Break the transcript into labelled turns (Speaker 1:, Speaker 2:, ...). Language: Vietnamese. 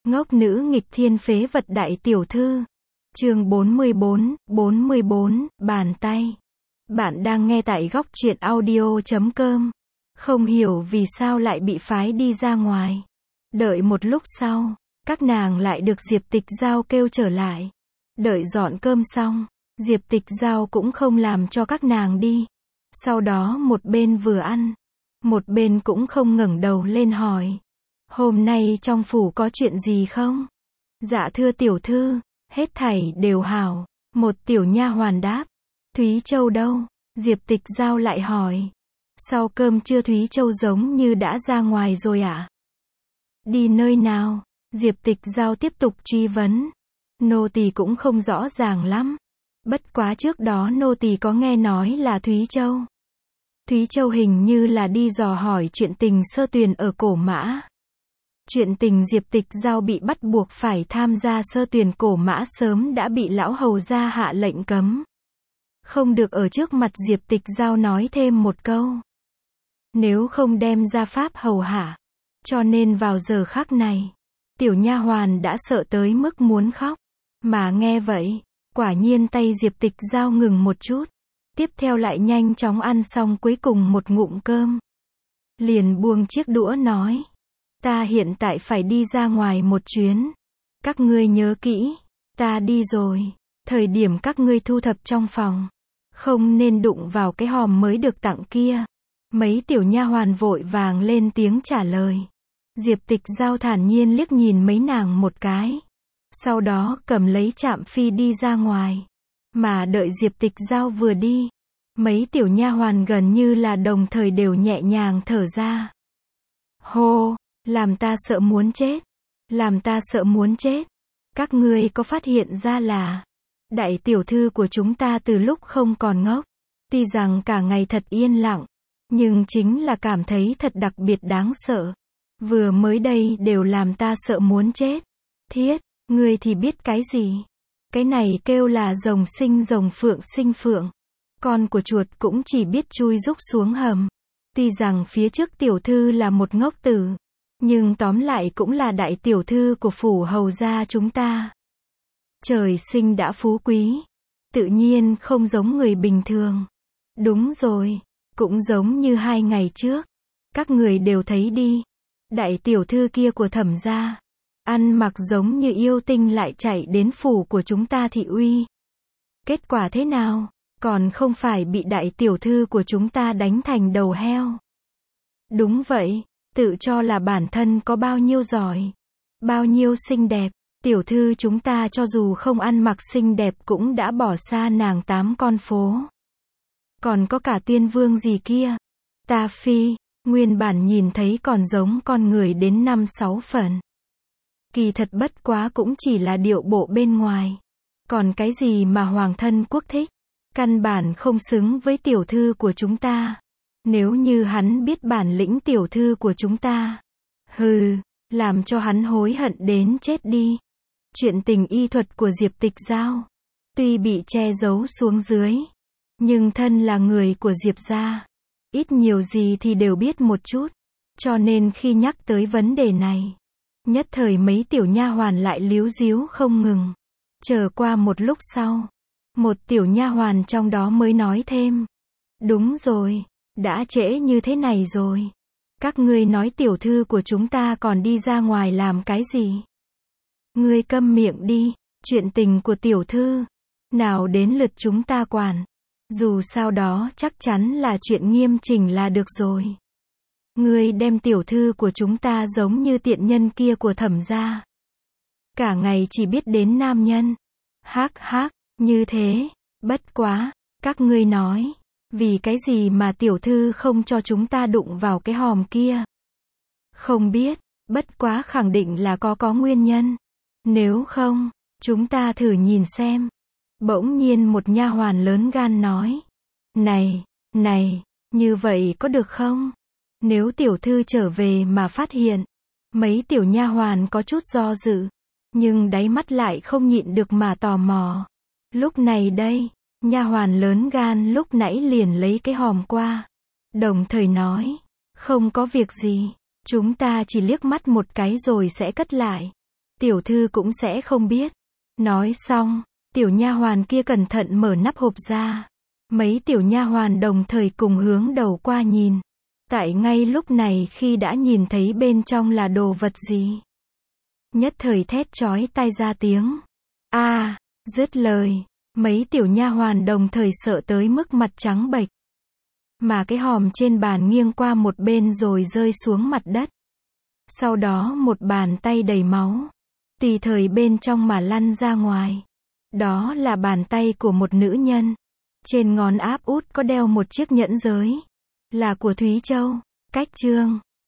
Speaker 1: Ngốc nữ nghịch thiên phế vật đại tiểu thư. Chương 44, bàn tay. Bạn đang nghe tại góc truyện audio.com. Không hiểu vì sao lại bị phái đi ra ngoài. Đợi một lúc sau, các nàng lại được Diệp Tịch Giao kêu trở lại. Đợi dọn cơm xong, Diệp Tịch Giao cũng không làm cho các nàng đi. Sau đó một bên vừa ăn, một bên cũng không ngẩng đầu lên hỏi: hôm nay trong phủ có chuyện gì không? Dạ thưa tiểu thư, hết thảy đều hảo. Một tiểu nha hoàn đáp. Thúy Châu đâu? Diệp Tịch Giao lại hỏi. Sau cơm trưa Thúy Châu giống như đã ra ngoài rồi ạ. Đi nơi nào? Diệp Tịch Giao tiếp tục truy vấn. Nô tỳ cũng không rõ ràng lắm. Bất quá trước đó nô tỳ có nghe nói là Thúy Châu. Thúy Châu hình như là đi dò hỏi chuyện tình Sơ Tuyền ở Cổ Mã. Chuyện tình Diệp Tịch Giao bị bắt buộc phải tham gia Sơ Tuyền Cổ Mã sớm đã bị lão hầu gia hạ lệnh cấm. Không được ở trước mặt Diệp Tịch Giao nói thêm một câu. Nếu không đem ra pháp hầu hạ. Cho nên vào giờ khắc này, tiểu nha hoàn đã sợ tới mức muốn khóc. Mà nghe vậy, quả nhiên tay Diệp Tịch Giao ngừng một chút. Tiếp theo lại nhanh chóng ăn xong cuối cùng một ngụm cơm. Liền buông chiếc đũa nói. Ta hiện tại phải đi ra ngoài một chuyến. Các ngươi nhớ kỹ, ta đi rồi. Thời điểm các ngươi thu thập trong phòng, không nên đụng vào cái hòm mới được tặng kia. Mấy tiểu nha hoàn vội vàng lên tiếng trả lời. Diệp Tịch Giao thản nhiên liếc nhìn mấy nàng một cái. Sau đó cầm lấy trạm phi đi ra ngoài. Mà đợi Diệp Tịch Giao vừa đi, mấy tiểu nha hoàn gần như là đồng thời đều nhẹ nhàng thở ra. Hô, làm ta sợ muốn chết. Làm ta sợ muốn chết. Các ngươi có phát hiện ra là đại tiểu thư của chúng ta từ lúc không còn ngốc, tuy rằng cả ngày thật yên lặng, nhưng chính là cảm thấy thật đặc biệt đáng sợ. Vừa mới đây đều làm ta sợ muốn chết. Thiết, ngươi thì biết cái gì? Cái này kêu là rồng sinh rồng, phượng sinh phượng. Con của chuột cũng chỉ biết chui rúc xuống hầm. Tuy rằng phía trước tiểu thư là một ngốc tử, nhưng tóm lại cũng là đại tiểu thư của phủ hầu gia chúng ta. Trời sinh đã phú quý, tự nhiên không giống người bình thường. Đúng rồi, cũng giống như 2 ngày trước. Các người đều thấy đi. Đại tiểu thư kia của Thẩm gia, ăn mặc giống như yêu tinh lại chạy đến phủ của chúng ta thị uy. Kết quả thế nào? Còn không phải bị đại tiểu thư của chúng ta đánh thành đầu heo. Đúng vậy, tự cho là bản thân có bao nhiêu giỏi, bao nhiêu xinh đẹp. Tiểu thư chúng ta cho dù không ăn mặc xinh đẹp cũng đã bỏ xa nàng 8 con phố. Còn có cả Tuyên Vương gì kia. Ta phi, nguyên bản nhìn thấy còn giống con người đến 5-6 phần. Kỳ thật bất quá cũng chỉ là điệu bộ bên ngoài. Còn cái gì mà hoàng thân quốc thích, căn bản không xứng với tiểu thư của chúng ta. Nếu như hắn biết bản lĩnh tiểu thư của chúng ta, hừ, làm cho hắn hối hận đến chết đi. Chuyện tình y thuật của Diệp Tịch Giao, tuy bị che giấu xuống dưới, nhưng thân là người của Diệp gia, ít nhiều gì thì đều biết một chút. Cho nên khi nhắc tới vấn đề này, nhất thời mấy tiểu nha hoàn lại líu díu không ngừng. Chờ qua một lúc sau, một tiểu nha hoàn trong đó mới nói thêm. Đúng rồi, đã trễ như thế này rồi. Các ngươi nói tiểu thư của chúng ta còn đi ra ngoài làm cái gì? Ngươi câm miệng đi, chuyện tình của tiểu thư, nào đến lượt chúng ta quản. Dù sao đó chắc chắn là chuyện nghiêm chỉnh là được rồi. Ngươi đem tiểu thư của chúng ta giống như tiện nhân kia của Thẩm gia. Cả ngày chỉ biết đến nam nhân. Hắc hắc, như thế. Bất quá, các ngươi nói, vì cái gì mà tiểu thư không cho chúng ta đụng vào cái hòm kia? Không biết, bất quá khẳng định là có nguyên nhân. Nếu không, chúng ta thử nhìn xem. Bỗng nhiên một nha hoàn lớn gan nói. Này, như vậy có được không? Nếu tiểu thư trở về mà phát hiện. Mấy tiểu nha hoàn có chút do dự, nhưng đáy mắt lại không nhịn được mà tò mò. Lúc này đây, nha hoàn lớn gan lúc nãy liền lấy cái hòm qua, đồng thời nói, không có việc gì, chúng ta chỉ liếc mắt một cái rồi sẽ cất lại. Tiểu thư cũng sẽ không biết. Nói xong, tiểu nha hoàn kia cẩn thận mở nắp hộp ra. Mấy tiểu nha hoàn đồng thời cùng hướng đầu qua nhìn. Tại ngay lúc này khi đã nhìn thấy bên trong là đồ vật gì, nhất thời thét chói tai ra tiếng. A, dứt lời, mấy tiểu nha hoàn đồng thời sợ tới mức mặt trắng bệch. Mà cái hòm trên bàn nghiêng qua một bên rồi rơi xuống mặt đất. Sau đó một bàn tay đầy máu, tùy thời bên trong mà lăn ra ngoài. Đó là bàn tay của một nữ nhân. Trên ngón áp út có đeo một chiếc nhẫn giới. Là của Thúy Châu. Cách chương